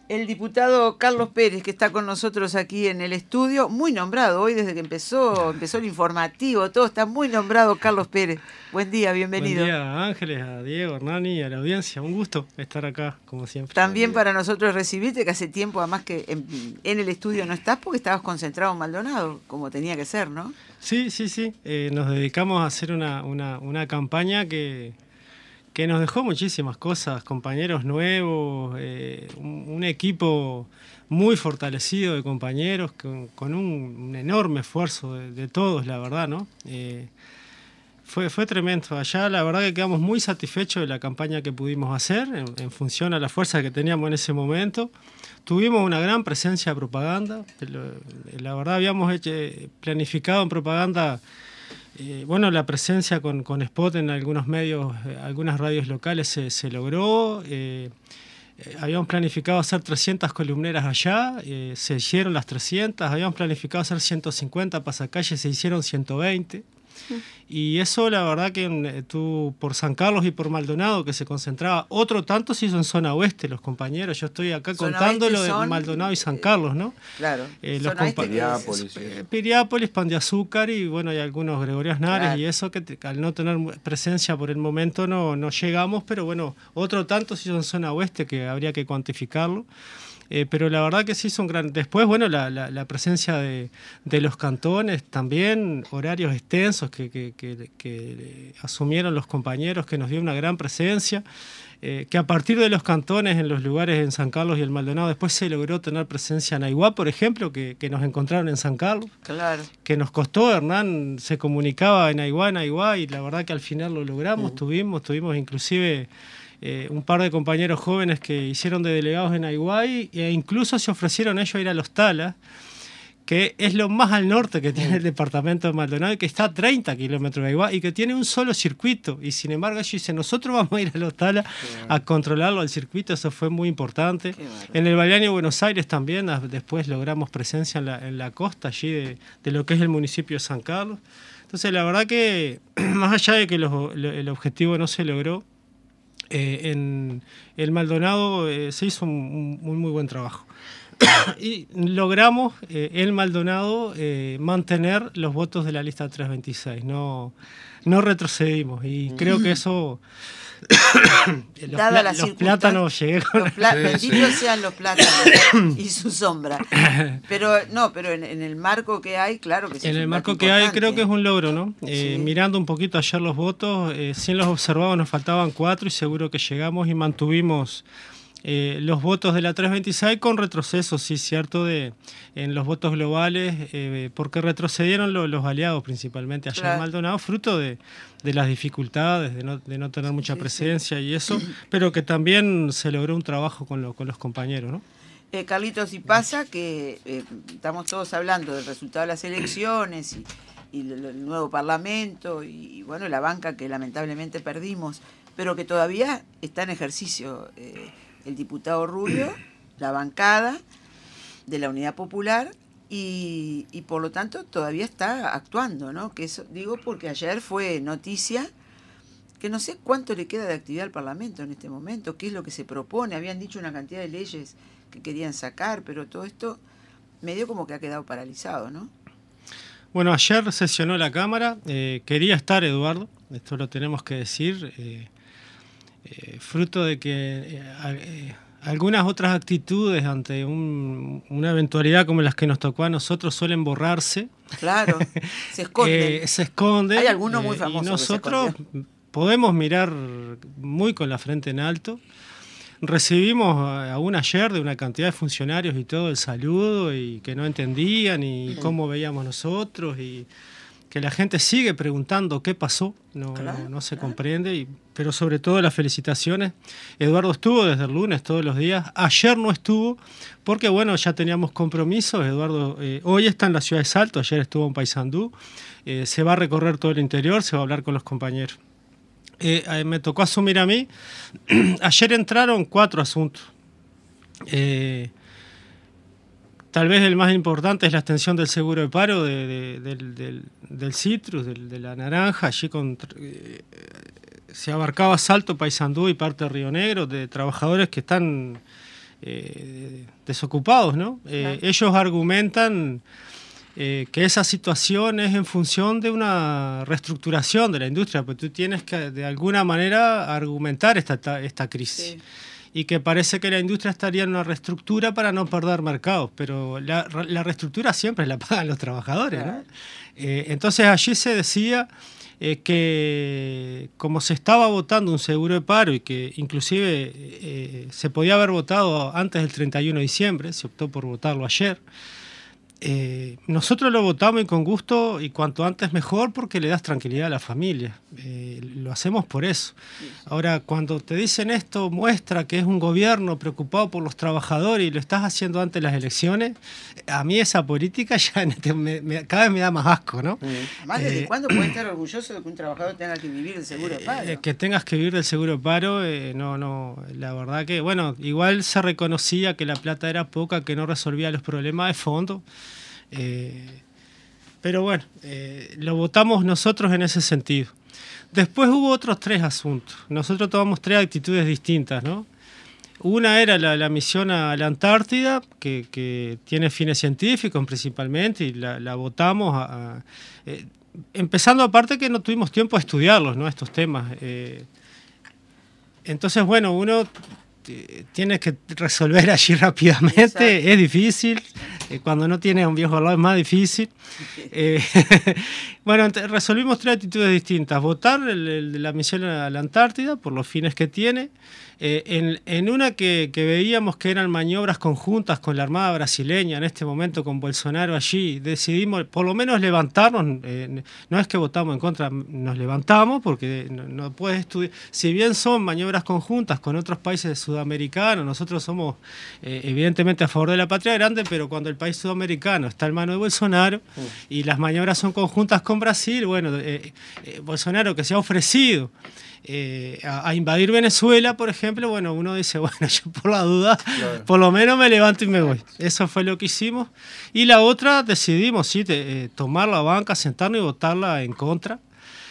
El diputado Carlos Pérez, que está con nosotros aquí en el estudio, muy nombrado hoy desde que empezó el informativo, todo está muy nombrado Carlos Pérez. Buen día, bienvenido. Buen día, Ángeles, a Diego, Hernani y a la audiencia. Un gusto estar acá, como siempre. También para nosotros recibirte, que hace tiempo además que en el estudio no estás porque estabas concentrado en Maldonado, como tenía que ser, ¿no? Sí. Nos dedicamos a hacer una campaña que nos dejó muchísimas cosas, compañeros nuevos, un equipo muy fortalecido de compañeros, con un enorme esfuerzo de todos, la verdad, ¿no? Fue tremendo. Allá la verdad que quedamos muy satisfechos de la campaña que pudimos hacer en función a la fuerza que teníamos en ese momento. Tuvimos una gran presencia de propaganda. La verdad habíamos planificado en propaganda la presencia con spot en algunos medios, algunas radios locales se logró. Habíamos planificado hacer 300 columneras allá, se hicieron las 300. Habíamos planificado hacer 150 pasacalles, se hicieron 120. Y eso la verdad que tú por San Carlos y por Maldonado, que se concentraba, otro tanto se hizo en zona oeste los compañeros. Yo estoy acá contando lo de Maldonado y San Carlos, ¿no? Claro. Piriápolis, Pan de Azúcar y bueno, hay algunos Gregorio Aznares, claro. Y eso que al no tener presencia por el momento no llegamos, pero bueno, otro tanto se hizo en zona oeste que habría que cuantificarlo. Pero la verdad que se hizo un gran... Después, bueno, la presencia de los cantones también, horarios extensos que asumieron los compañeros, que nos dio una gran presencia, que a partir de los cantones en los lugares en San Carlos y el Maldonado, después se logró tener presencia en Aiguá, por ejemplo, que nos encontraron en San Carlos, claro. Que nos costó, Hernán se comunicaba en Aiguá, y la verdad que al final lo logramos, tuvimos inclusive... un par de compañeros jóvenes que hicieron de delegados en Aiguay e incluso se ofrecieron ellos a ir a Los Talas, que es lo más al norte que tiene el departamento de Maldonado y que está a 30 kilómetros de Aiguay y que tiene un solo circuito. Y sin embargo ellos dicen, nosotros vamos a ir a Los Talas a controlarlo al circuito. Eso fue muy importante. En el Balneario de Buenos Aires también después logramos presencia en la costa allí de lo que es el municipio de San Carlos. Entonces la verdad que más allá de que el objetivo no se logró, en el Maldonado se hizo un muy buen trabajo y logramos en Maldonado mantener los votos de la lista 326, no retrocedimos y creo que eso los plátanos llegaron. Benditos sean los plátanos y su sombra. Pero en el marco que hay, claro que sí. En el marco que hay creo que es un logro, ¿no? Sí. Mirando un poquito ayer los votos, sin los observados nos faltaban 4 y seguro que llegamos y mantuvimos los votos de la 326 con retroceso, sí, cierto, en los votos globales, porque retrocedieron los aliados principalmente allá en Maldonado, fruto de las dificultades, de no tener mucha presencia y eso, pero que también se logró un trabajo con los compañeros, ¿no? Carlitos, y pasa que estamos todos hablando del resultado de las elecciones y el nuevo parlamento y bueno, la banca que lamentablemente perdimos, pero que todavía está en ejercicio el diputado Rubio, la bancada de la Unidad Popular y por lo tanto todavía está actuando, ¿no? Que eso digo porque ayer fue noticia que no sé cuánto le queda de actividad al Parlamento en este momento, qué es lo que se propone. Habían dicho una cantidad de leyes que querían sacar, pero todo esto medio como que ha quedado paralizado, ¿no? Bueno, ayer sesionó la Cámara, quería estar Eduardo, esto lo tenemos que decir, fruto de que algunas otras actitudes ante una eventualidad como las que nos tocó a nosotros suelen borrarse. Claro, se esconden. Se esconden. Hay algunos muy famosos. Y nosotros podemos mirar muy con la frente en alto. Recibimos aún ayer de una cantidad de funcionarios y todo el saludo y que no entendían y cómo veíamos nosotros y que la gente sigue preguntando qué pasó, no se comprende, pero sobre todo las felicitaciones. Eduardo estuvo desde el lunes todos los días, ayer no estuvo porque bueno, ya teníamos compromisos. Eduardo hoy está en la ciudad de Salto, ayer estuvo en Paysandú, se va a recorrer todo el interior, se va a hablar con los compañeros. Me tocó asumir a mí, ayer entraron 4 asuntos. Tal vez el más importante es la extensión del seguro de paro del citrus, de la naranja. Allí se abarcaba Salto, Paysandú y parte de Río Negro, de trabajadores que están desocupados, ¿no? Ellos argumentan que esa situación es en función de una reestructuración de la industria, porque tú tienes que de alguna manera argumentar esta crisis. Sí. Y que parece que la industria estaría en una reestructura para no perder mercados, pero la reestructura siempre la pagan los trabajadores, ¿no? Entonces allí se decía que como se estaba votando un seguro de paro y que inclusive se podía haber votado antes del 31 de diciembre, se optó por votarlo ayer, nosotros lo votamos y con gusto y cuanto antes mejor porque le das tranquilidad a la familia. Lo hacemos por eso. Ahora, cuando te dicen esto, muestra que es un gobierno preocupado por los trabajadores y lo estás haciendo antes de las elecciones, a mí esa política ya cada vez me da más asco, ¿no? Más ¿desde cuándo puedes estar orgulloso de que un trabajador tenga que vivir del seguro de paro? Que tengas que vivir del seguro de paro, no, la verdad que, bueno, igual se reconocía que la plata era poca, que no resolvía los problemas de fondo. Pero bueno, lo votamos nosotros en ese sentido. Después hubo otros 3 asuntos. Nosotros tomamos 3 actitudes distintas, ¿no? Una era la misión a la Antártida, que tiene fines científicos principalmente, y la votamos empezando aparte que no tuvimos tiempo de estudiarlos, ¿no? Estos temas. Entonces, bueno, uno tiene que resolver allí rápidamente. Exacto. Es difícil. Cuando no tienes a un viejo al lado es más difícil. Bueno, resolvimos 3 actitudes distintas. Votar la misión a la Antártida por los fines que tiene. En una que veíamos que eran maniobras conjuntas con la Armada brasileña, en este momento con Bolsonaro allí, decidimos por lo menos levantarnos, no es que votamos en contra, nos levantamos porque no puedes estudiar, si bien son maniobras conjuntas con otros países sudamericanos, nosotros somos evidentemente a favor de la patria grande, pero cuando el país sudamericano está en manos de Bolsonaro y las maniobras son conjuntas con Brasil, bueno, Bolsonaro que se ha ofrecido a invadir Venezuela, por ejemplo, bueno, uno dice, bueno, yo por la duda, claro, por lo menos me levanto y me voy. Eso fue lo que hicimos. Y la otra, decidimos, sí, tomar la banca, sentarnos y votarla en contra.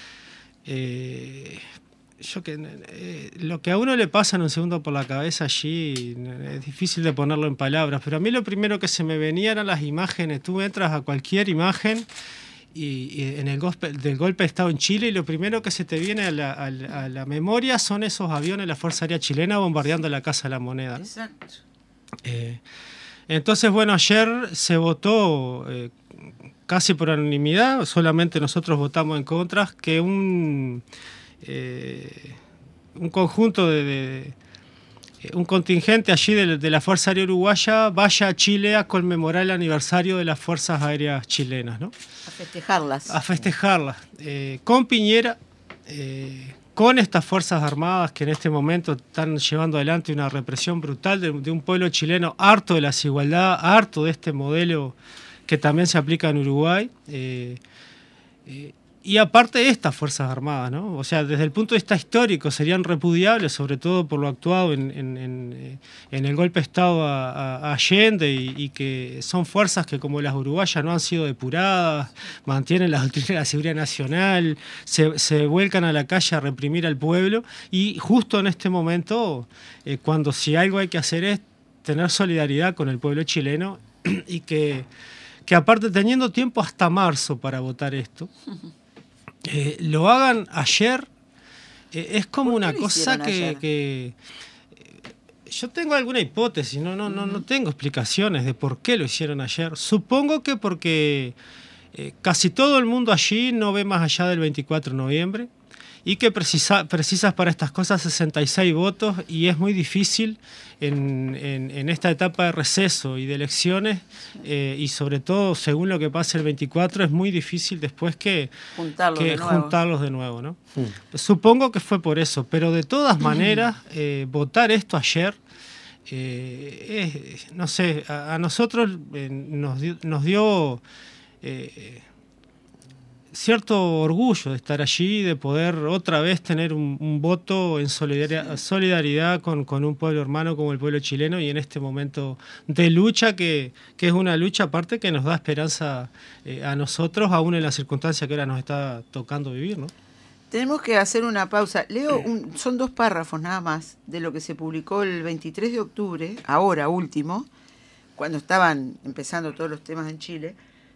Lo que a uno le pasa en un segundo por la cabeza allí es difícil de ponerlo en palabras, pero a mí lo primero que se me venía eran las imágenes. Tú entras a cualquier imagen y en el del golpe de Estado en Chile y lo primero que se te viene a la memoria son esos aviones de la Fuerza Aérea Chilena bombardeando la Casa de la Moneda, ¿no? Exacto. Entonces, bueno, ayer se votó casi por unanimidad, solamente nosotros votamos en contra, que un conjunto un contingente allí de la Fuerza Aérea Uruguaya vaya a Chile a conmemorar el aniversario de las Fuerzas Aéreas chilenas, ¿no? A festejarlas. A festejarlas. Con Piñera, con estas Fuerzas Armadas que en este momento están llevando adelante una represión brutal de un pueblo chileno harto de la desigualdad, harto de este modelo que también se aplica en Uruguay. Y aparte estas Fuerzas Armadas, ¿no? O sea, desde el punto de vista histórico serían repudiables, sobre todo por lo actuado en el golpe de Estado a Allende y que son fuerzas que como las uruguayas no han sido depuradas, mantienen la doctrina de la seguridad nacional, se vuelcan a la calle a reprimir al pueblo y justo en este momento, cuando si algo hay que hacer es tener solidaridad con el pueblo chileno y que aparte teniendo tiempo hasta marzo para votar esto, lo hagan ayer, es como una cosa que yo tengo alguna hipótesis, no tengo explicaciones de por qué lo hicieron ayer. Supongo que porque casi todo el mundo allí no ve más allá del 24 de noviembre y que precisas para estas cosas 66 votos y es muy difícil en esta etapa de receso y de elecciones y sobre todo según lo que pase el 24 es muy difícil después que juntarlos de nuevo, ¿no? Supongo que fue por eso, pero de todas maneras votar esto ayer no sé, a nosotros nos dio cierto orgullo de estar allí, de poder otra vez tener un voto en solidaridad con un pueblo hermano como el pueblo chileno y en este momento de lucha que es una lucha aparte que nos da esperanza a nosotros, aún en la circunstancia que ahora nos está tocando vivir, ¿no? Tenemos que hacer una pausa. Leo, son 2 párrafos nada más de lo que se publicó el 23 de octubre, ahora último, cuando estaban empezando todos los temas en Chile,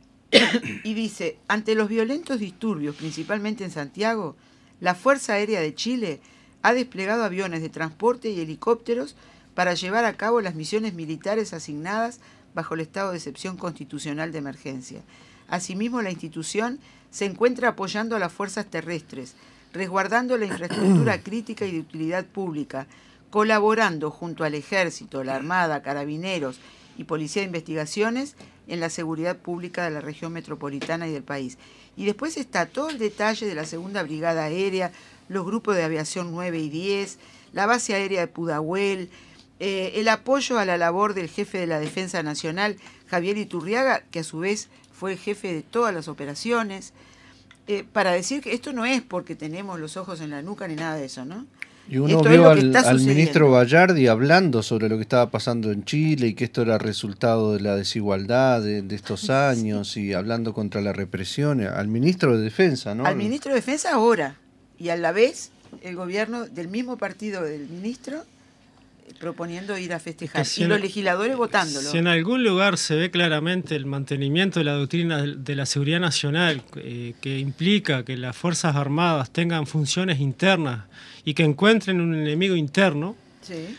y dice: ante los violentos disturbios, principalmente en Santiago, la Fuerza Aérea de Chile ha desplegado aviones de transporte y helicópteros para llevar a cabo las misiones militares asignadas bajo el estado de excepción constitucional de emergencia. Asimismo, la institución se encuentra apoyando a las fuerzas terrestres, resguardando la infraestructura crítica y de utilidad pública, colaborando junto al Ejército, la Armada, Carabineros y Policía de Investigaciones en la seguridad pública de la región metropolitana y del país. Y después está todo el detalle de la Segunda Brigada Aérea, los grupos de aviación 9 y 10, la base aérea de Pudahuel, el apoyo a la labor del jefe de la Defensa Nacional, Javier Iturriaga, que a su vez fue el jefe de todas las operaciones, para decir que esto no es porque tenemos los ojos en la nuca ni nada de eso, ¿no? Y uno vio al ministro Bayardi hablando sobre lo que estaba pasando en Chile y que esto era resultado de la desigualdad de estos años y hablando contra la represión, al ministro de Defensa, ¿no? Al ministro de Defensa ahora, y a la vez el gobierno del mismo partido del ministro proponiendo ir a festejar, y los legisladores votándolo. Si en algún lugar se ve claramente el mantenimiento de la doctrina de la seguridad nacional, que implica que las Fuerzas Armadas tengan funciones internas y que encuentren un enemigo interno, sí,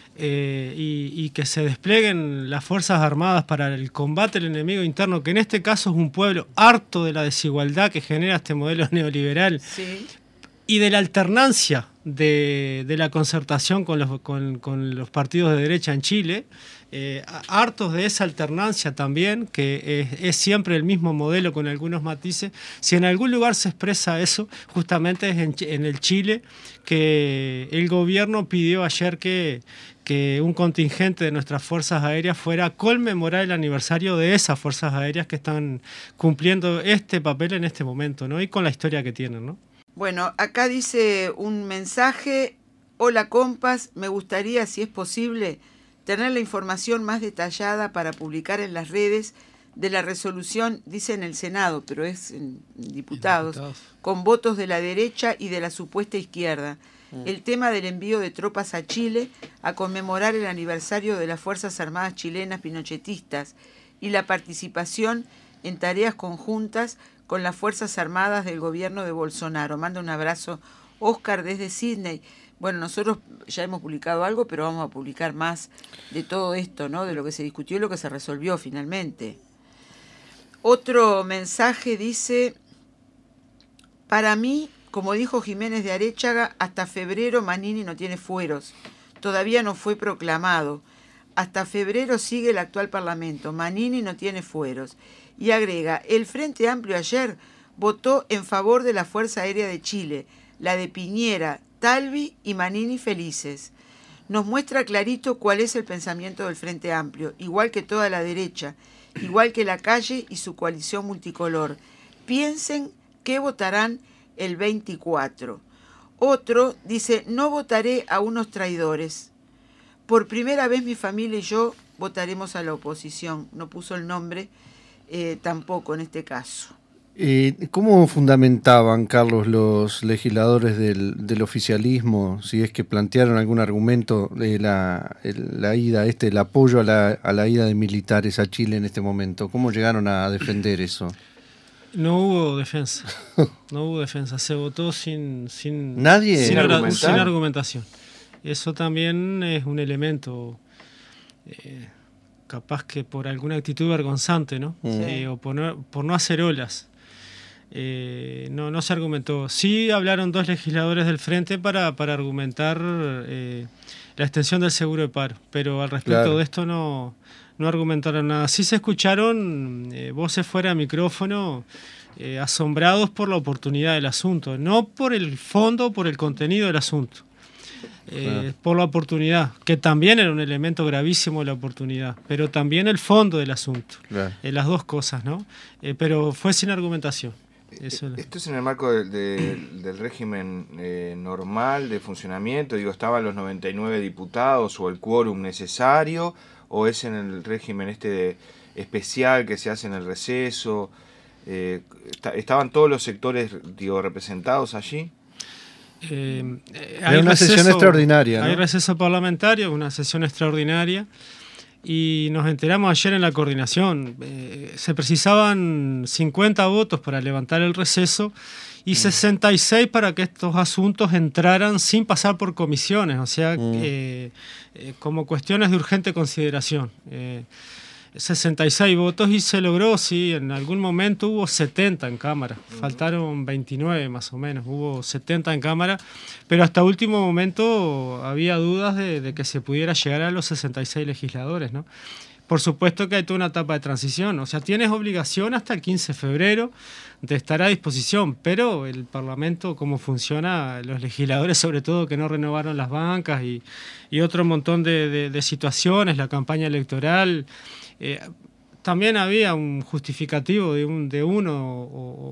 y que se desplieguen las Fuerzas Armadas para el combate al enemigo interno, que en este caso es un pueblo harto de la desigualdad que genera este modelo neoliberal, sí, y de la alternancia de la concertación con los partidos de derecha en Chile, hartos de esa alternancia también, que es siempre el mismo modelo con algunos matices. Si en algún lugar se expresa eso, justamente es en el Chile, que el gobierno pidió ayer que un contingente de nuestras fuerzas aéreas fuera a conmemorar el aniversario de esas fuerzas aéreas que están cumpliendo este papel en este momento, ¿no? Y con la historia que tienen, ¿no? Bueno, acá dice un mensaje: hola compas, me gustaría, si es posible, tener la información más detallada para publicar en las redes de la resolución, dice en el Senado, pero es en diputados, con votos de la derecha y de la supuesta izquierda. El tema del envío de tropas a Chile a conmemorar el aniversario de las Fuerzas Armadas chilenas pinochetistas y la participación en tareas conjuntas con las Fuerzas Armadas del gobierno de Bolsonaro. Manda un abrazo, Oscar, desde Sydney. Bueno, nosotros ya hemos publicado algo, pero vamos a publicar más de todo esto, ¿no? De lo que se discutió y lo que se resolvió finalmente. Otro mensaje dice: para mí, como dijo Jiménez de Aréchaga, hasta febrero Manini no tiene fueros. Todavía no fue proclamado. Hasta febrero sigue el actual Parlamento. Manini no tiene fueros. Y agrega: el Frente Amplio ayer votó en favor de la Fuerza Aérea de Chile, la de Piñera, Talvi y Manini felices. Nos muestra clarito cuál es el pensamiento del Frente Amplio, igual que toda la derecha, igual que la calle y su coalición multicolor. Piensen qué votarán el 24. Otro dice: no votaré a unos traidores. Por primera vez mi familia y yo votaremos a la oposición. No puso el nombre tampoco en este caso. ¿Cómo fundamentaban, Carlos, los legisladores del oficialismo, si es que plantearon algún argumento de la ida, el apoyo a la ida de militares a Chile en este momento? ¿Cómo llegaron a defender eso? No hubo defensa. No hubo defensa. Se votó sin argumentación. Eso también es un elemento, capaz que por alguna actitud vergonzante, ¿no? Sí. O por no hacer olas. No se argumentó. Sí hablaron 2 legisladores del Frente para argumentar la extensión del seguro de paro, pero al respecto de esto no argumentaron nada. Sí se escucharon voces fuera de micrófono, asombrados por la oportunidad del asunto, no por el fondo, por el contenido del asunto. Por la oportunidad, que también era un elemento gravísimo la oportunidad, pero también el fondo del asunto, las 2 cosas, ¿no? Pero fue sin argumentación. Esto es en el marco del régimen normal de funcionamiento, digo, ¿estaban los 99 diputados o el quórum necesario, o es en el régimen especial que se hace en el receso? ¿Estaban todos los sectores, representados allí? Hay una sesión extraordinaria, ¿no? Hay receso parlamentario, una sesión extraordinaria. Y nos enteramos ayer en la coordinación, se precisaban 50 votos para levantar el receso y 66 para que estos asuntos entraran sin pasar por comisiones, o sea, como cuestiones de urgente consideración. 66 votos y se logró, sí, en algún momento hubo 70 en Cámara, faltaron 29 más o menos, hubo 70 en Cámara, pero hasta último momento había dudas de que se pudiera llegar a los 66 legisladores, ¿no? Por supuesto que hay toda una etapa de transición, o sea, tienes obligación hasta el 15 de febrero de estar a disposición, pero el Parlamento, cómo funciona, los legisladores sobre todo que no renovaron las bancas y otro montón de situaciones, la campaña electoral. También había un justificativo de uno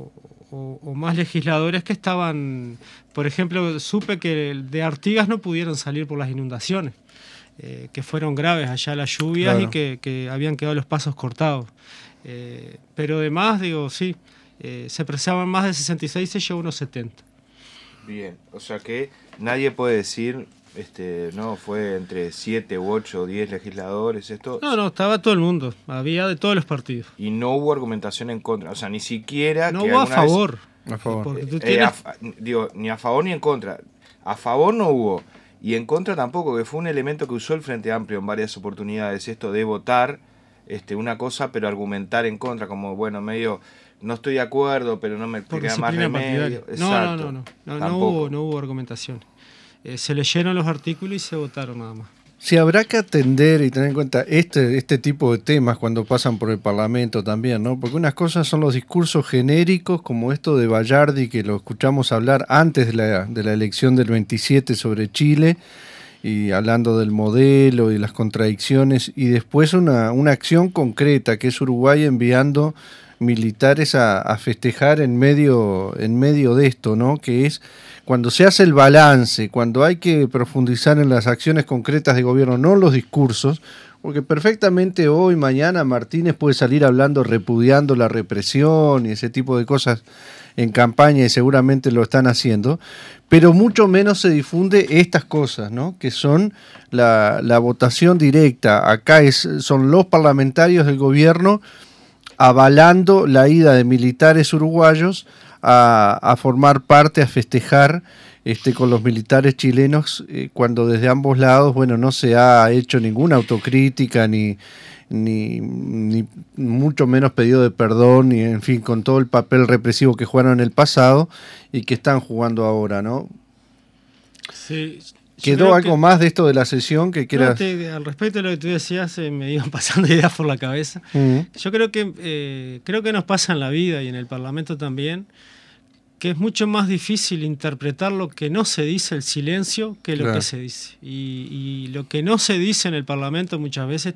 o más legisladores que estaban, por ejemplo, supe que de Artigas no pudieron salir por las inundaciones, que fueron graves allá las lluvias, claro, y que habían quedado los pasos cortados. Pero además, digo, sí, se precisaban más de 66, se llevó unos 70. Bien, o sea que nadie puede decir... no, fue entre 7 u 8 o 10 legisladores esto. No, estaba todo el mundo, había de todos los partidos. Y no hubo argumentación en contra, o sea, ni siquiera... No hubo a favor. A favor. Digo, ni a favor ni en contra. A favor no hubo, y en contra tampoco, que fue un elemento que usó el Frente Amplio en varias oportunidades, esto de votar una cosa, pero argumentar en contra, como, bueno, medio... No estoy de acuerdo, pero no me queda más remedio. No hubo argumentación. Se leyeron los artículos y se votaron nada más. Sí, habrá que atender y tener en cuenta este tipo de temas cuando pasan por el Parlamento también, ¿no? Porque unas cosas son los discursos genéricos, como esto de Bayardi, que lo escuchamos hablar antes de la elección del 27 sobre Chile, y hablando del modelo y las contradicciones, y después una acción concreta, que es Uruguay enviando militares a festejar en medio de esto, ¿no? Que es cuando se hace el balance, cuando hay que profundizar en las acciones concretas de gobierno, no los discursos, porque perfectamente hoy, mañana, Martínez puede salir hablando, repudiando la represión y ese tipo de cosas en campaña, y seguramente lo están haciendo, pero mucho menos se difunde estas cosas, ¿no? Que son la votación directa. Acá son los parlamentarios del gobierno avalando la ida de militares uruguayos a formar parte, a festejar con los militares chilenos, cuando desde ambos lados, bueno, no se ha hecho ninguna autocrítica ni mucho menos pedido de perdón, y en fin, con todo el papel represivo que jugaron en el pasado y que están jugando ahora, ¿no? Sí. ¿Quedó algo más de esto de la sesión que quieras? Al respecto de lo que tú decías, me iban pasando ideas por la cabeza. Yo creo que nos pasa en la vida y en el Parlamento también, que es mucho más difícil interpretar lo que no se dice, el silencio, que lo que se dice. Y lo que no se dice en el Parlamento muchas veces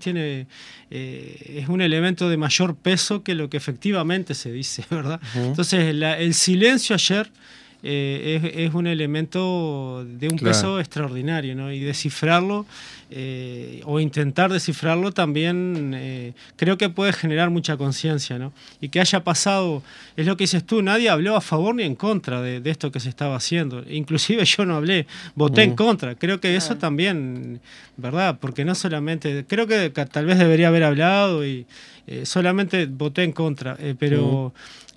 es un elemento de mayor peso que lo que efectivamente se dice, ¿verdad? Entonces, el silencio ayer es un elemento de un peso extraordinario, ¿no? Y descifrarlo o intentar descifrarlo también creo que puede generar mucha conciencia, ¿no? Y que haya pasado, es lo que dices tú, nadie habló a favor ni en contra de esto que se estaba haciendo. Inclusive yo no hablé, voté en contra. Creo que eso también, ¿verdad? Porque no solamente, creo que tal vez debería haber hablado y solamente voté en contra, pero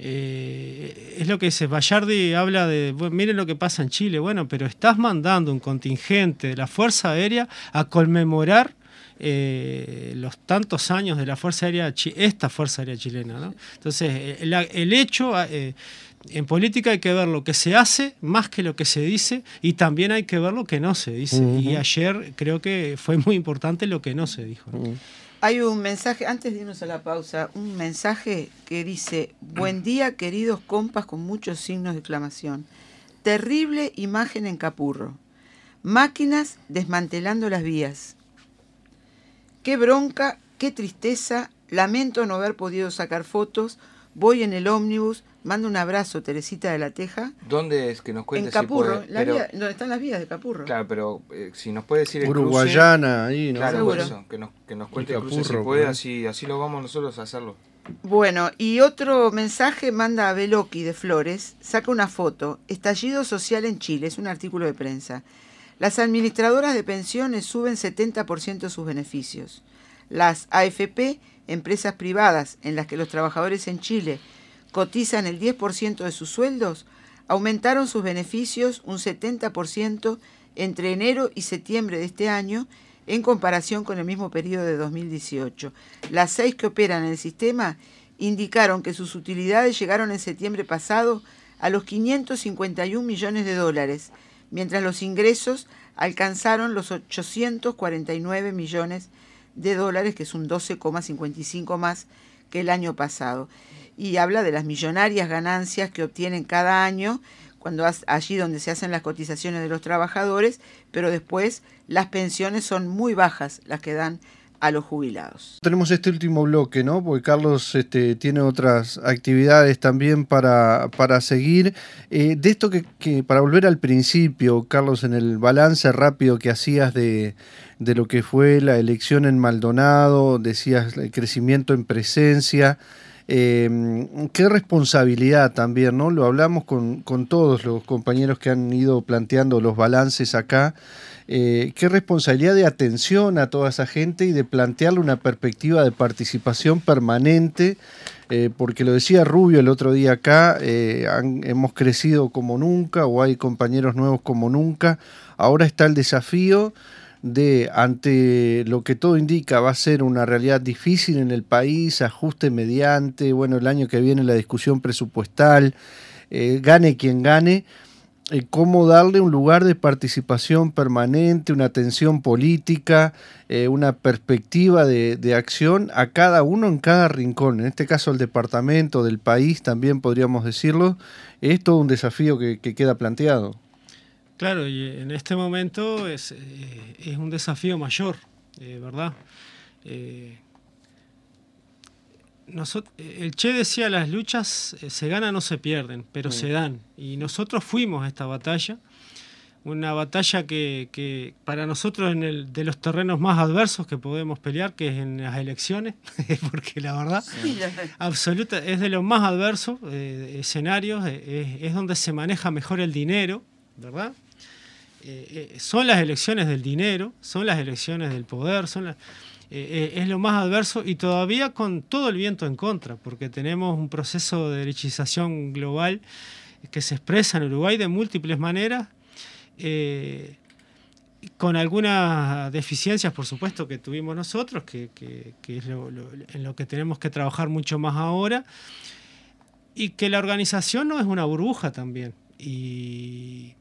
es lo que dice Bayardi, habla de, bueno, miren lo que pasa en Chile, bueno, pero estás mandando un contingente de la Fuerza Aérea a conmemorar los tantos años de la Fuerza Aérea, esta Fuerza Aérea chilena, ¿no? Entonces, el hecho, en política hay que ver lo que se hace más que lo que se dice, y también hay que ver lo que no se dice. Y ayer creo que fue muy importante lo que no se dijo, ¿no? Hay un mensaje, antes de irnos a la pausa, un mensaje que dice: buen día, queridos compas, con muchos signos de exclamación. Terrible imagen en Capurro. Máquinas desmantelando las vías. Qué bronca, qué tristeza, lamento no haber podido sacar fotos. Voy en el ómnibus, mando un abrazo, Teresita de la Teja. ¿Dónde es? Que nos cuente. En Capurro, si puede, donde están las vías de Capurro. Claro, pero si nos puede decir el Uruguayana, ahí, ¿no? Claro, seguro. Por eso, que nos cuente el cruce si puede, así lo vamos nosotros a hacerlo. Bueno, y otro mensaje manda a Beloki de Flores, saca una foto, estallido social en Chile, es un artículo de prensa. Las administradoras de pensiones suben 70% sus beneficios. Las AFP, empresas privadas en las que los trabajadores en Chile cotizan el 10% de sus sueldos, aumentaron sus beneficios un 70% entre enero y septiembre de este año en comparación con el mismo periodo de 2018. Las 6 que operan en el sistema indicaron que sus utilidades llegaron en septiembre pasado a los 551 millones de dólares, mientras los ingresos alcanzaron los 849 millones de dólares, que es un 12,55 más que el año pasado. Y habla de las millonarias ganancias que obtienen cada año, allí donde se hacen las cotizaciones de los trabajadores, pero después las pensiones son muy bajas las que dan a los jubilados. Tenemos este último bloque, ¿no? Porque Carlos tiene otras actividades también para seguir. De esto que para volver al principio, Carlos, en el balance rápido que hacías de lo que fue la elección en Maldonado, decías el crecimiento en presencia. Qué responsabilidad también, ¿no? Lo hablamos con todos los compañeros que han ido planteando los balances acá. Qué responsabilidad de atención a toda esa gente y de plantearle una perspectiva de participación permanente, porque lo decía Rubio el otro día acá, hemos crecido como nunca, o hay compañeros nuevos como nunca. Ahora está el desafío de, ante lo que todo indica va a ser una realidad difícil en el país, ajuste mediante, bueno, el año que viene la discusión presupuestal, gane quien gane, cómo darle un lugar de participación permanente, una atención política, una perspectiva de acción a cada uno en cada rincón. En este caso el departamento, del país también podríamos decirlo, es todo un desafío que queda planteado. Claro, y en este momento es un desafío mayor, ¿verdad? El Che decía, las luchas se ganan o se pierden, pero se dan. Y nosotros fuimos a esta batalla, una batalla que para nosotros de los terrenos más adversos que podemos pelear, que es en las elecciones, porque la verdad, absoluta, es de los más adversos escenarios, es donde se maneja mejor el dinero, ¿verdad? Son las elecciones del dinero, son las elecciones del poder, es lo más adverso y todavía con todo el viento en contra, porque tenemos un proceso de derechización global que se expresa en Uruguay de múltiples maneras, con algunas deficiencias, por supuesto, que tuvimos nosotros, que es en lo que tenemos que trabajar mucho más ahora, y que la organización no es una burbuja también. Y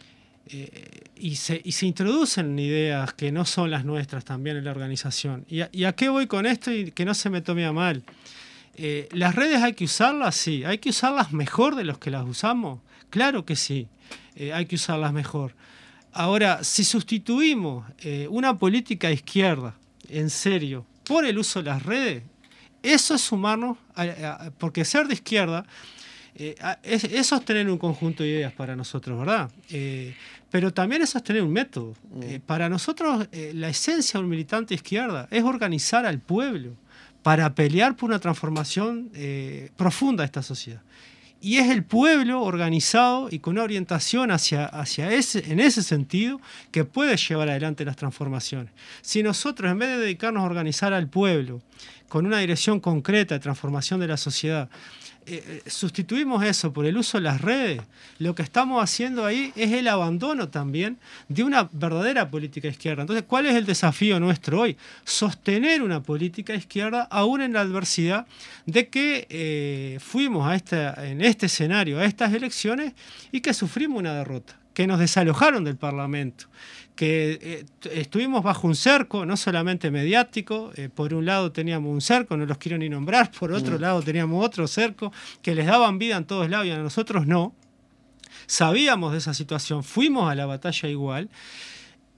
se introducen ideas que no son las nuestras también en la organización. ¿Y a qué voy con esto? Y que no se me tome a mal. ¿Las redes hay que usarlas? Sí. ¿Hay que usarlas mejor de los que las usamos? Claro que sí, hay que usarlas mejor. Ahora, si sustituimos una política de izquierda, en serio, por el uso de las redes, eso es sumarnos, porque ser de izquierda es sostener un conjunto de ideas para nosotros, ¿verdad? Pero también es sostener un método. Para nosotros, la esencia de un militante de izquierda es organizar al pueblo para pelear por una transformación profunda de esta sociedad. Y es el pueblo organizado y con una orientación en ese sentido que puede llevar adelante las transformaciones. Si nosotros, en vez de dedicarnos a organizar al pueblo con una dirección concreta de transformación de la sociedad, sustituimos eso por el uso de las redes, lo que estamos haciendo ahí es el abandono también de una verdadera política izquierda. Entonces, ¿cuál es el desafío nuestro hoy? Sostener una política izquierda aún en la adversidad de que fuimos en este escenario, a estas elecciones, y que sufrimos una derrota, que nos desalojaron del Parlamento, que estuvimos bajo un cerco, no solamente mediático, por un lado teníamos un cerco, no los quiero ni nombrar, por otro lado teníamos otro cerco, que les daban vida en todos lados y a nosotros no. Sabíamos de esa situación, fuimos a la batalla igual,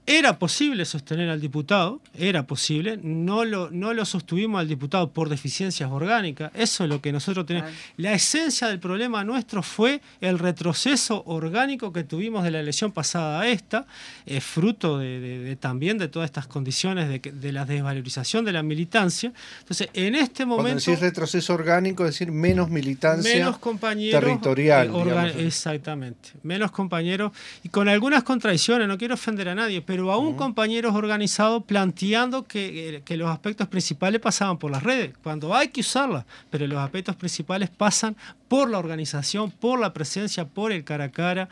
Era posible sostener al diputado, era posible, no lo sostuvimos al diputado por deficiencias orgánicas, eso es lo que nosotros tenemos. La esencia del problema nuestro fue el retroceso orgánico que tuvimos de la elección pasada a esta, fruto también de todas estas condiciones de la desvalorización de la militancia. Entonces, en este momento... Cuando decís retroceso orgánico, es decir, menos militancia menos compañeros, territorial. Exactamente, menos compañeros, y con algunas contradicciones, no quiero ofender a nadie, pero aún compañeros organizados planteando que los aspectos principales pasaban por las redes, cuando hay que usarlas, pero los aspectos principales pasan por la organización, por la presencia, por el cara a cara.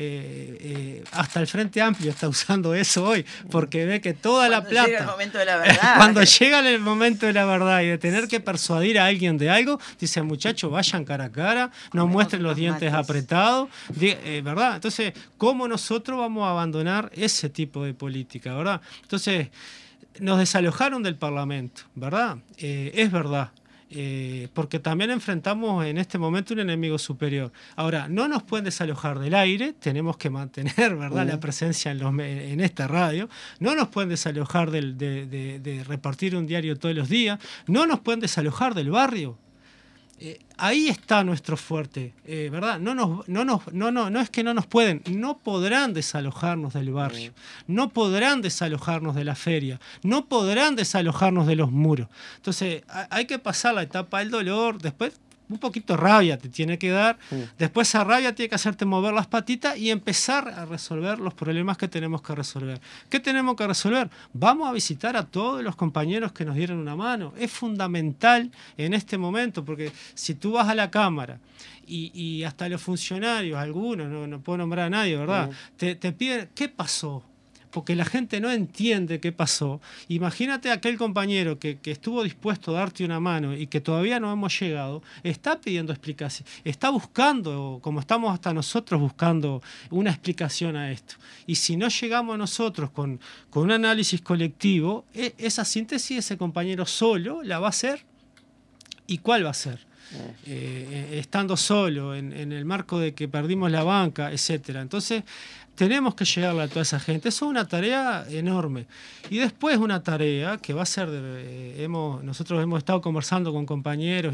Hasta el Frente Amplio está usando eso hoy, porque ve que toda la plata... Llega el momento de la verdad. Cuando llega el momento de la verdad y de tener que persuadir a alguien de algo, dice, muchachos, vayan cara a cara, no muestren los dientes apretados, ¿verdad? Entonces, ¿cómo nosotros vamos a abandonar ese tipo de política, verdad? Entonces, nos desalojaron del Parlamento, ¿verdad? Es verdad. Porque también enfrentamos en este momento un enemigo superior. Ahora, no nos pueden desalojar del aire, tenemos que mantener, ¿verdad?, la presencia en esta radio, no nos pueden desalojar de repartir un diario todos los días, no nos pueden desalojar del barrio. Ahí está nuestro fuerte, ¿verdad? No es que no nos pueden, no podrán desalojarnos del barrio, no podrán desalojarnos de la feria, no podrán desalojarnos de los muros. Entonces hay que pasar la etapa del dolor, después un poquito de rabia te tiene que dar, después esa rabia tiene que hacerte mover las patitas y empezar a resolver los problemas que tenemos que resolver. ¿Qué tenemos que resolver? Vamos a visitar a todos los compañeros que nos dieron una mano. Es fundamental en este momento, porque si tú vas a la Cámara y hasta los funcionarios, algunos, no puedo nombrar a nadie, ¿verdad? Te piden, ¿qué pasó? Porque la gente no entiende qué pasó. Imagínate aquel compañero que estuvo dispuesto a darte una mano y que todavía no hemos llegado, está pidiendo explicación, está buscando, como estamos hasta nosotros buscando una explicación a esto. Y si no llegamos nosotros con un análisis colectivo, esa síntesis ese compañero solo la va a hacer. ¿Y cuál va a ser? Estando solo, en el marco de que perdimos la banca, etcétera. Entonces, tenemos que llegarle a toda esa gente. Eso es una tarea enorme. Y después una tarea que va a ser... nosotros hemos estado conversando con compañeros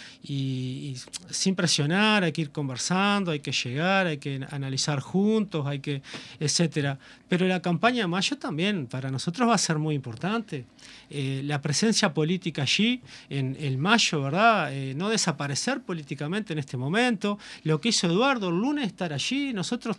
y sin presionar, hay que ir conversando, hay que llegar, hay que analizar juntos, etcétera. Pero la campaña de mayo también para nosotros va a ser muy importante. La presencia política allí, en el mayo, ¿verdad? No desaparecer políticamente en este momento. Lo que hizo Eduardo el lunes, estar allí. Nosotros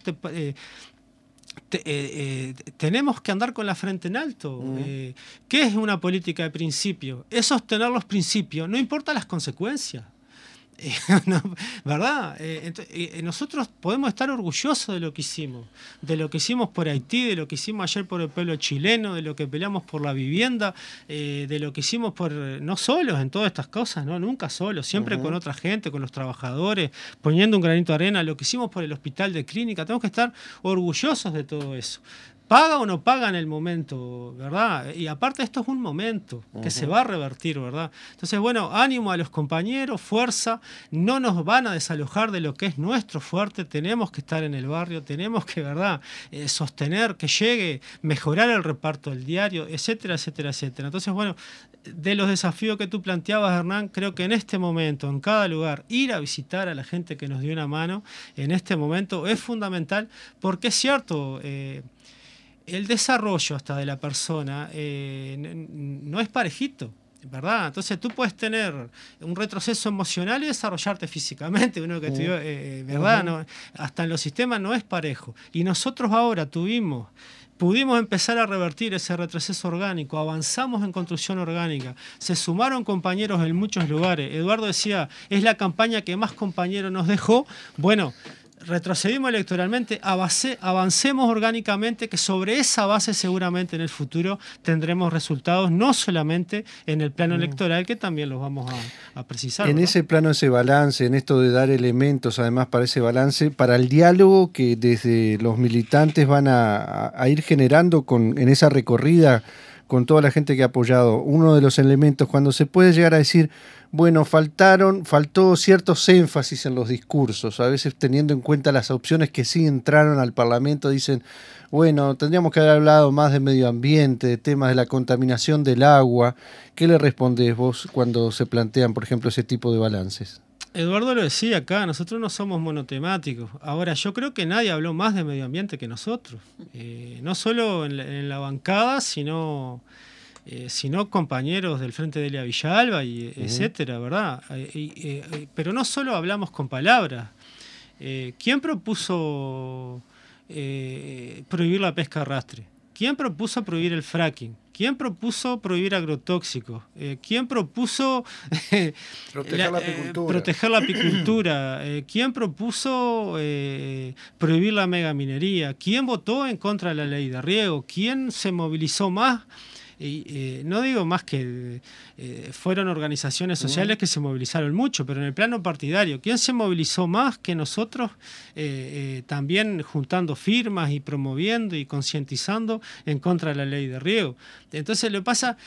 tenemos que andar con la frente en alto. ¿Qué es una política de principio? Es sostener los principios, no importa las consecuencias. ¿Verdad? Nosotros podemos estar orgullosos de lo que hicimos por Haití, de lo que hicimos ayer por el pueblo chileno, de lo que peleamos por la vivienda, de lo que hicimos no solos en todas estas cosas, ¿no? Nunca solos, siempre con otra gente, con los trabajadores, poniendo un granito de arena, lo que hicimos por el hospital de Clínica. Tenemos que estar orgullosos de todo eso. Paga o no paga en el momento, ¿verdad? Y aparte esto es un momento que se va a revertir, ¿verdad? Entonces, bueno, ánimo a los compañeros, fuerza, no nos van a desalojar de lo que es nuestro fuerte, tenemos que estar en el barrio, tenemos que, ¿verdad?, sostener que llegue, mejorar el reparto del diario, etcétera, etcétera, etcétera. Entonces, bueno, de los desafíos que tú planteabas, Hernán, creo que en este momento, en cada lugar, ir a visitar a la gente que nos dio una mano, en este momento es fundamental, porque es cierto... el desarrollo hasta de la persona no es parejito, ¿verdad? Entonces tú puedes tener un retroceso emocional y desarrollarte físicamente, uno que estudió, ¿verdad? No, hasta en los sistemas no es parejo. Y nosotros ahora pudimos empezar a revertir ese retroceso orgánico, avanzamos en construcción orgánica, se sumaron compañeros en muchos lugares. Eduardo decía, es la campaña que más compañeros nos dejó. Bueno, retrocedimos electoralmente, avancemos orgánicamente, que sobre esa base seguramente en el futuro tendremos resultados, no solamente en el plano electoral, que también los vamos a precisar. En ¿verdad? ese plano, ese balance, en esto de dar elementos además para ese balance, para el diálogo que desde los militantes van a ir generando en esa recorrida con toda la gente que ha apoyado, uno de los elementos cuando se puede llegar a decir, bueno, faltó ciertos énfasis en los discursos, a veces teniendo en cuenta las opciones que sí entraron al Parlamento, dicen, bueno, tendríamos que haber hablado más de medio ambiente, de temas de la contaminación del agua. ¿Qué le respondés vos cuando se plantean, por ejemplo, ese tipo de balances? Eduardo lo decía acá, nosotros no somos monotemáticos. Ahora, yo creo que nadie habló más de medio ambiente que nosotros. No solo en la bancada, sino compañeros del Frente de Elia Villalba, y etcétera, ¿verdad? Pero no solo hablamos con palabras. ¿Quién propuso prohibir la pesca arrastre? ¿Quién propuso prohibir el fracking? ¿Quién propuso prohibir agrotóxicos? ¿Quién propuso proteger la apicultura? ¿Quién propuso prohibir la megaminería? ¿Quién votó en contra de la ley de riego? ¿Quién se movilizó más? No digo más que fueron organizaciones sociales que se movilizaron mucho, pero en el plano partidario, ¿quién se movilizó más que nosotros? También juntando firmas y promoviendo y concientizando en contra de la ley de riego. Entonces lo que pasa,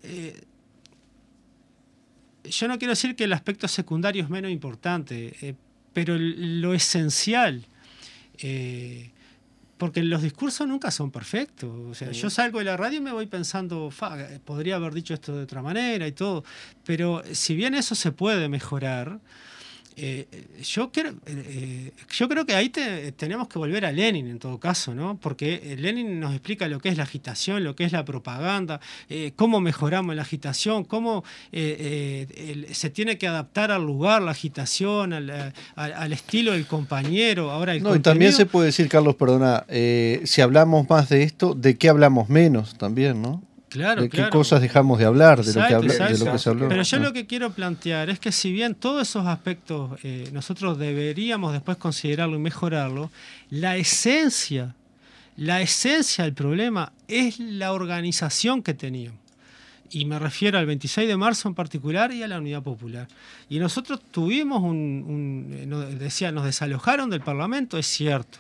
yo no quiero decir que el aspecto secundario es menos importante, pero lo esencial, porque los discursos nunca son perfectos. O sea, yo salgo de la radio y me voy pensando, podría haber dicho esto de otra manera y todo. Pero si bien eso se puede mejorar, yo creo que ahí tenemos que volver a Lenin en todo caso, ¿no? Porque Lenin nos explica lo que es la agitación, lo que es la propaganda, cómo mejoramos la agitación, cómo se tiene que adaptar al lugar la agitación, al estilo del compañero. Ahora el contenido... Y también se puede decir, Carlos, perdona, si hablamos más de esto, ¿de qué hablamos menos también, no? Claro, ¿De qué cosas dejamos de hablar, de lo que se habló? Pero yo lo que quiero plantear es que si bien todos esos aspectos nosotros deberíamos después considerarlo y mejorarlo, la esencia del problema es la organización que teníamos. Y me refiero al 26 de marzo en particular y a la Unidad Popular. Y nosotros tuvimos nos desalojaron del Parlamento, es cierto.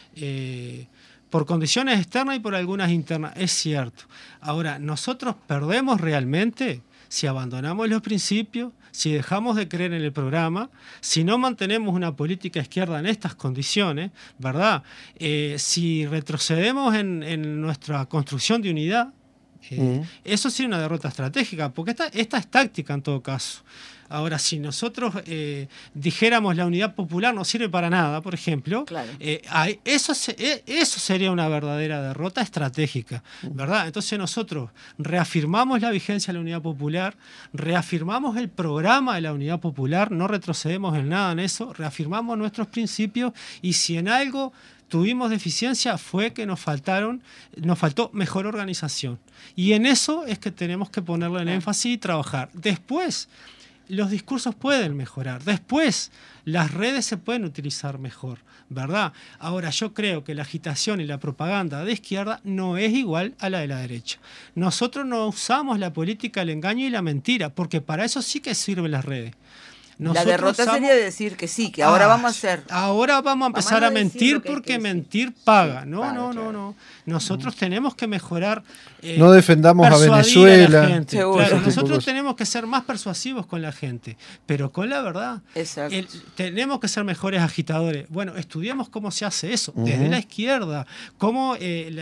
Por condiciones externas y por algunas internas, es cierto. Ahora, nosotros perdemos realmente si abandonamos los principios, si dejamos de creer en el programa, si no mantenemos una política izquierda en estas condiciones, ¿verdad? Si retrocedemos en nuestra construcción de unidad, eso sería una derrota estratégica, porque esta es táctica en todo caso. Ahora, si nosotros dijéramos la unidad popular no sirve para nada, por ejemplo, claro. Eso sería una verdadera derrota estratégica, ¿verdad? Entonces nosotros reafirmamos la vigencia de la unidad popular, reafirmamos el programa de la unidad popular, no retrocedemos en nada en eso, reafirmamos nuestros principios y si en algo tuvimos deficiencia fue que nos faltó mejor organización. Y en eso es que tenemos que ponerle el énfasis y trabajar. Después, los discursos pueden mejorar. Después, las redes se pueden utilizar mejor, ¿verdad? Ahora, yo creo que la agitación y la propaganda de izquierda no es igual a la de la derecha. Nosotros no usamos la política, el engaño y la mentira, porque para eso sí que sirven las redes. La derrota sería decir que sí, que ahora vamos a hacer. Ahora vamos a empezar a mentir porque mentir paga. No. Nosotros tenemos que mejorar. No defendamos a Venezuela. Nosotros tenemos que ser más persuasivos con la gente, pero con la verdad. Exacto. Tenemos que ser mejores agitadores. Bueno, estudiamos cómo se hace eso, desde la izquierda, cómo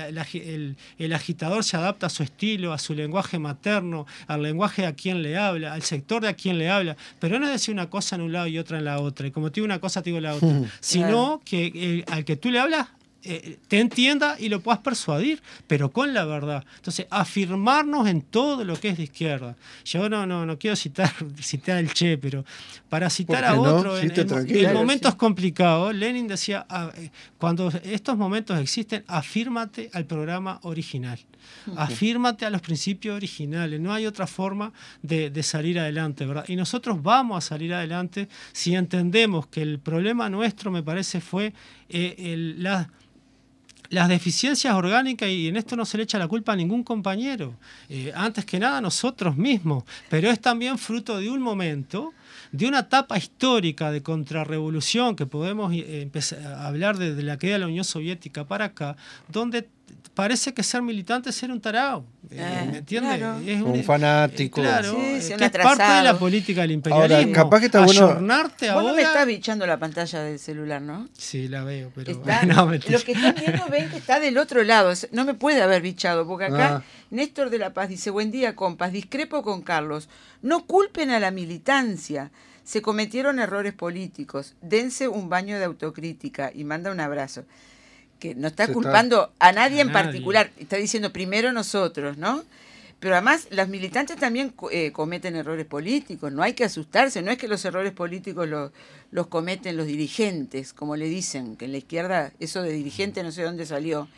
el agitador se adapta a su estilo, a su lenguaje materno, al lenguaje a quien le habla, al sector de a quien le habla. Pero no es decir una cosa en un lado y otra en la otra. Y como te digo una cosa, te digo la otra. Sino que al que tú le hablas te entienda y lo puedas persuadir, pero con la verdad. Entonces, afirmarnos en todo lo que es de izquierda. Yo no quiero citar el Che, pero para citar a otro, en momentos complicados, Lenin decía, cuando estos momentos existen, afírmate al programa original. Afírmate a los principios originales. No hay otra forma de salir adelante, ¿verdad? Y nosotros vamos a salir adelante si entendemos que el problema nuestro, me parece, fue las deficiencias orgánicas, y en esto no se le echa la culpa a ningún compañero, antes que nada nosotros mismos, pero es también fruto de un momento, de una etapa histórica de contrarrevolución que podemos empezar a hablar desde la caída de la Unión Soviética para acá, donde parece que ser militante es ser un tarado. ¿Me entiendes? Claro. Es un fanático. Claro, Sí, un que es parte de atrasado. la política del imperialismo. Ahora, capaz que está bueno. Ayornarte Vos no me ahora. estás bichando la pantalla del celular, ¿no? Sí, la veo, pero Está- no, mentira. los que están viendo ven que está del otro lado. No me puede haber bichado, porque acá Ah. Néstor de la Paz dice: buen día, compas, discrepo con Carlos. No culpen a la militancia. Se cometieron errores políticos. Dense un baño de autocrítica y manda un abrazo. Que no está Se culpando a nadie A en nadie. particular. Está diciendo primero nosotros, ¿no? Pero además, las militantes también cometen errores políticos. No hay que asustarse. No es que los errores políticos los cometen los dirigentes, como le dicen, que en la izquierda eso de dirigente no sé dónde salió.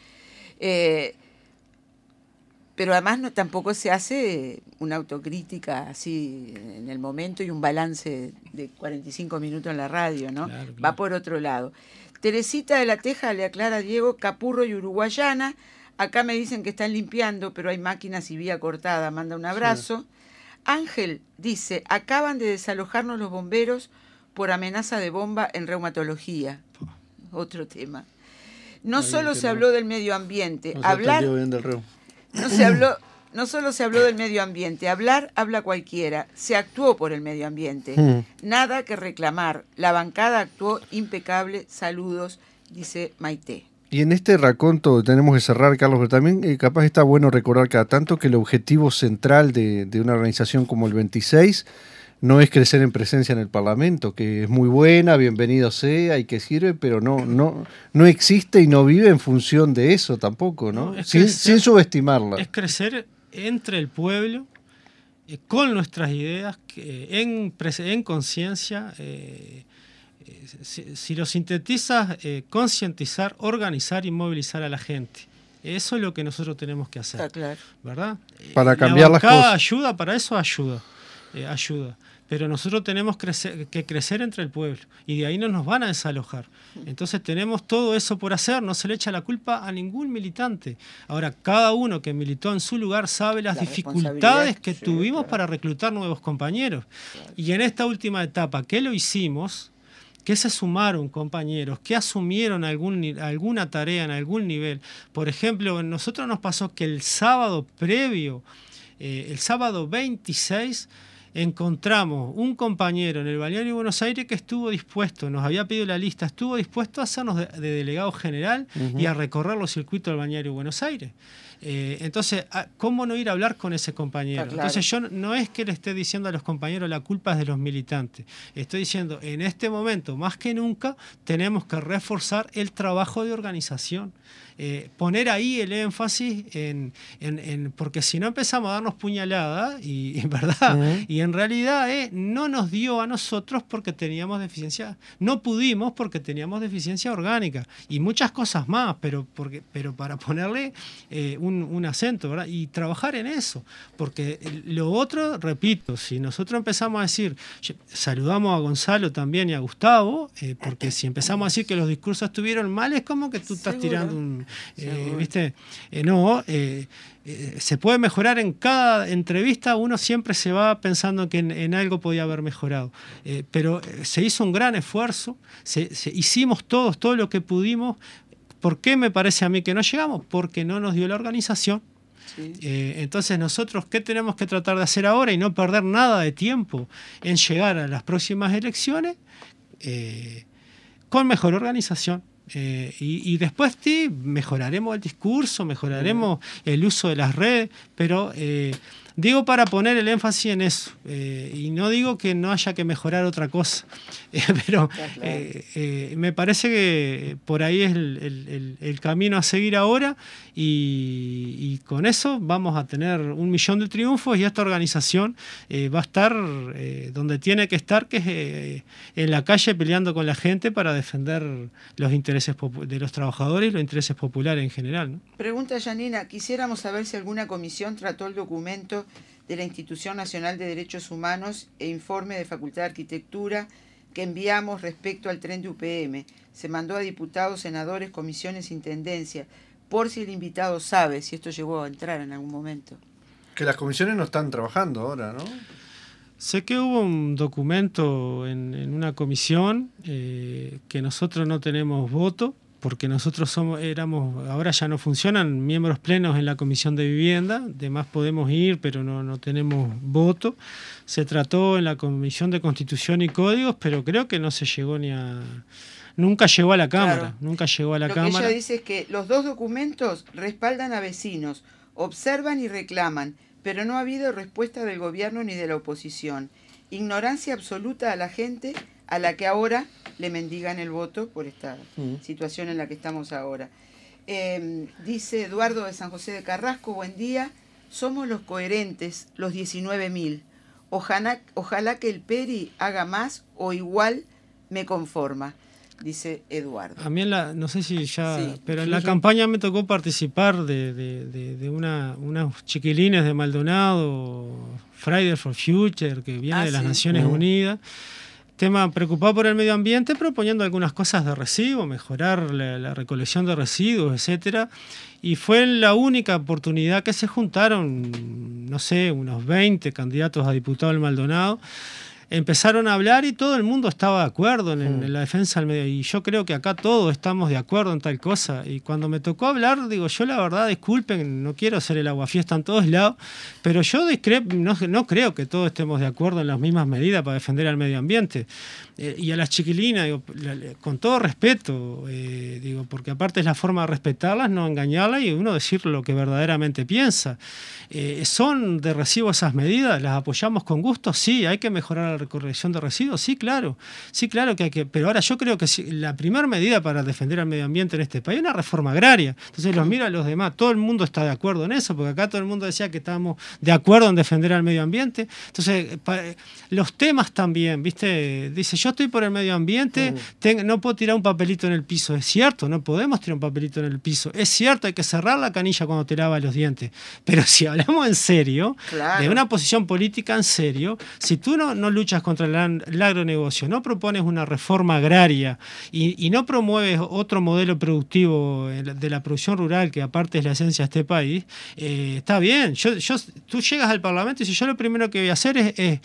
Pero además tampoco se hace una autocrítica así en el momento y un balance de 45 minutos en la radio, ¿no? Claro, Va claro. por otro lado. Teresita de la Teja le aclara a Diego: Capurro y Uruguayana. Acá me dicen que están limpiando, pero hay máquinas y vía cortada. Manda un abrazo. Ángel dice: acaban de desalojarnos los bomberos por amenaza de bomba en reumatología. Otro tema. No Ahí solo que se no. habló del medio ambiente. No se Hablar entendió bien del reo. no solo se habló del medio ambiente, habla cualquiera, se actuó por el medio ambiente. Nada que reclamar, la bancada actuó impecable, saludos, dice Maite. Y en este raconto tenemos que cerrar, Carlos, pero también capaz está bueno recordar cada tanto que el objetivo central de una organización como el 26 no es crecer en presencia en el Parlamento, que es muy buena, bienvenido sea y que sirve, pero no existe y no vive en función de eso tampoco, ¿no? No, es Sin subestimarla. Es crecer entre el pueblo, con nuestras ideas, en conciencia. Si lo sintetizas, concientizar, organizar y movilizar a la gente. Eso es lo que nosotros tenemos que hacer. Está claro. ¿Verdad? Para cambiar las cosas. Ayuda, para eso ayuda. Pero nosotros tenemos que crecer entre el pueblo y de ahí no nos van a desalojar. Entonces tenemos todo eso por hacer, no se le echa la culpa a ningún militante. Ahora, cada uno que militó en su lugar sabe las dificultades que tuvimos para reclutar nuevos compañeros. Y en esta última etapa, ¿qué lo hicimos? Que se sumaron compañeros, que asumieron alguna tarea en algún nivel. Por ejemplo, a nosotros nos pasó que el sábado previo, el sábado 26, encontramos un compañero en el balneario de Buenos Aires que estuvo dispuesto, nos había pedido la lista, estuvo dispuesto a hacernos de delegado general y a recorrer los circuitos del balneario de Buenos Aires. Entonces, ¿cómo no ir a hablar con ese compañero? Claro. Entonces yo no es que le esté diciendo a los compañeros la culpa es de los militantes. Estoy diciendo, en este momento, más que nunca, tenemos que reforzar el trabajo de organización. Poner ahí el énfasis porque si no empezamos a darnos puñaladas ¿verdad? Y en realidad no nos dio a nosotros porque teníamos deficiencia, no pudimos porque teníamos deficiencia orgánica y muchas cosas más, pero para ponerle un acento, ¿verdad? Y trabajar en eso, porque lo otro, repito, si nosotros empezamos a decir, saludamos a Gonzalo también y a Gustavo, porque si empezamos a decir que los discursos estuvieron mal, es como que tú estás Seguro. tirando un ¿viste? Se puede mejorar en cada entrevista, uno siempre se va pensando que en algo podía haber mejorado, pero se hizo un gran esfuerzo, hicimos todo lo que pudimos. ¿Por qué me parece a mí que no llegamos? Porque no nos dio la organización. Sí. Entonces nosotros, ¿qué tenemos que tratar de hacer ahora y no perder nada de tiempo en llegar a las próximas elecciones con mejor organización? Y después sí, mejoraremos el discurso, mejoraremos el uso de las redes, pero digo para poner el énfasis en eso, y no digo que no haya que mejorar otra cosa, pero me parece que por ahí es el camino a seguir ahora, y con eso vamos a tener 1.000.000 de triunfos y esta organización va a estar donde tiene que estar, que es en la calle peleando con la gente para defender los intereses de los trabajadores y los intereses populares en general, ¿no? Pregunta Janina, quisiéramos saber si alguna comisión trató el documento de la Institución Nacional de Derechos Humanos e informe de Facultad de Arquitectura que enviamos respecto al tren de UPM. Se mandó a diputados, senadores, comisiones, intendencia, por si el invitado sabe si esto llegó a entrar en algún momento. Que las comisiones no están trabajando ahora, ¿no? Sé que hubo un documento en una comisión que nosotros no tenemos voto, porque nosotros ahora ya no funcionan miembros plenos en la Comisión de Vivienda, además podemos ir, pero no tenemos voto. Se trató en la Comisión de Constitución y Códigos, pero creo que no se llegó nunca llegó a la Cámara, Claro. nunca llegó a la Lo Cámara. que ella dice es que los dos documentos respaldan a vecinos, observan y reclaman, pero no ha habido respuesta del gobierno ni de la oposición. Ignorancia absoluta a la gente a la que ahora le mendigan el voto por esta situación en la que estamos ahora. Dice Eduardo de San José de Carrasco, buen día, somos los coherentes, los 19.000. Ojalá que el PERI haga más o igual me conforma, dice Eduardo. A mí no sé si ya, Sí, pero en sí, la sí. campaña me tocó participar de unos chiquilines de Maldonado, Fridays for Future, que viene de las sí. Naciones Unidas. Tema preocupado por el medio ambiente, proponiendo algunas cosas de residuos, mejorar la recolección de residuos, etcétera. Y fue la única oportunidad que se juntaron, no sé, unos 20 candidatos a diputado del Maldonado. Empezaron a hablar y todo el mundo estaba de acuerdo en la defensa del medio. Y yo creo que acá todos estamos de acuerdo en tal cosa. Y cuando me tocó hablar, digo, yo la verdad, disculpen, no quiero ser el aguafiesta en todos lados, pero yo no creo que todos estemos de acuerdo en las mismas medidas para defender al medio ambiente. Y a las chiquilinas, digo, con todo respeto, digo, porque aparte es la forma de respetarlas, no engañarlas y uno decir lo que verdaderamente piensa. ¿Son de recibo esas medidas? ¿Las apoyamos con gusto? Sí, hay que mejorar la recolección de residuos, sí, claro que hay que, pero ahora yo creo que la primera medida para defender al medio ambiente en este país es una reforma agraria. Entonces los miro a los demás, todo el mundo está de acuerdo en eso, porque acá todo el mundo decía que estábamos de acuerdo en defender al medio ambiente. Entonces los temas también, ¿viste? Dice, yo estoy por el medio ambiente, no puedo tirar un papelito en el piso. Es cierto, no podemos tirar un papelito en el piso. Es cierto, hay que cerrar la canilla cuando te lavas los dientes. Pero si hablamos en serio, Claro. de una posición política en serio, si tú no luchas contra el agronegocio, no propones una reforma agraria y no promueves otro modelo productivo de la producción rural, que aparte es la esencia de este país, está bien. Tú llegas al Parlamento y si yo lo primero que voy a hacer es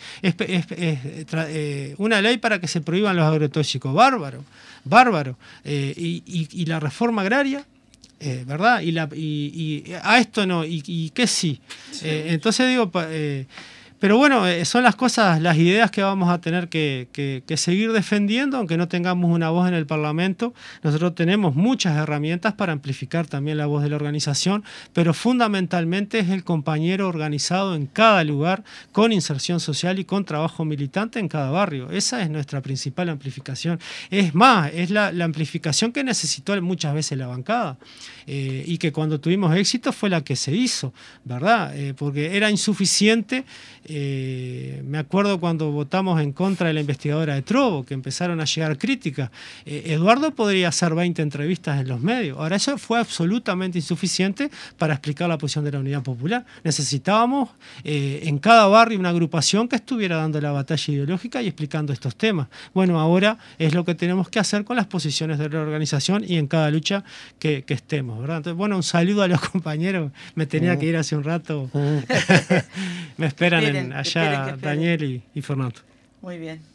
una ley para que se prohíban los agrotóxicos. Bárbaro. Y la reforma agraria, ¿verdad? Y a esto no, y que sí. Entonces digo, pero bueno, son las cosas, las ideas que vamos a tener que seguir defendiendo, aunque no tengamos una voz en el Parlamento. Nosotros tenemos muchas herramientas para amplificar también la voz de la organización, pero fundamentalmente es el compañero organizado en cada lugar, con inserción social y con trabajo militante en cada barrio. Esa es nuestra principal amplificación. Es más, es la amplificación que necesitó muchas veces la bancada. Y que cuando tuvimos éxito fue la que se hizo, ¿verdad? Porque era insuficiente. Me acuerdo cuando votamos en contra de la investigadora de Trovo, que empezaron a llegar críticas. Eduardo podría hacer 20 entrevistas en los medios. Ahora, eso fue absolutamente insuficiente para explicar la posición de la Unidad Popular. Necesitábamos en cada barrio una agrupación que estuviera dando la batalla ideológica y explicando estos temas. Bueno, ahora es lo que tenemos que hacer con las posiciones de la organización y en cada lucha que estemos, ¿verdad? Entonces, bueno, un saludo a los compañeros. Me tenía que ir hace un rato. Me esperan Esperen allá que Daniel y Fernando. Muy bien.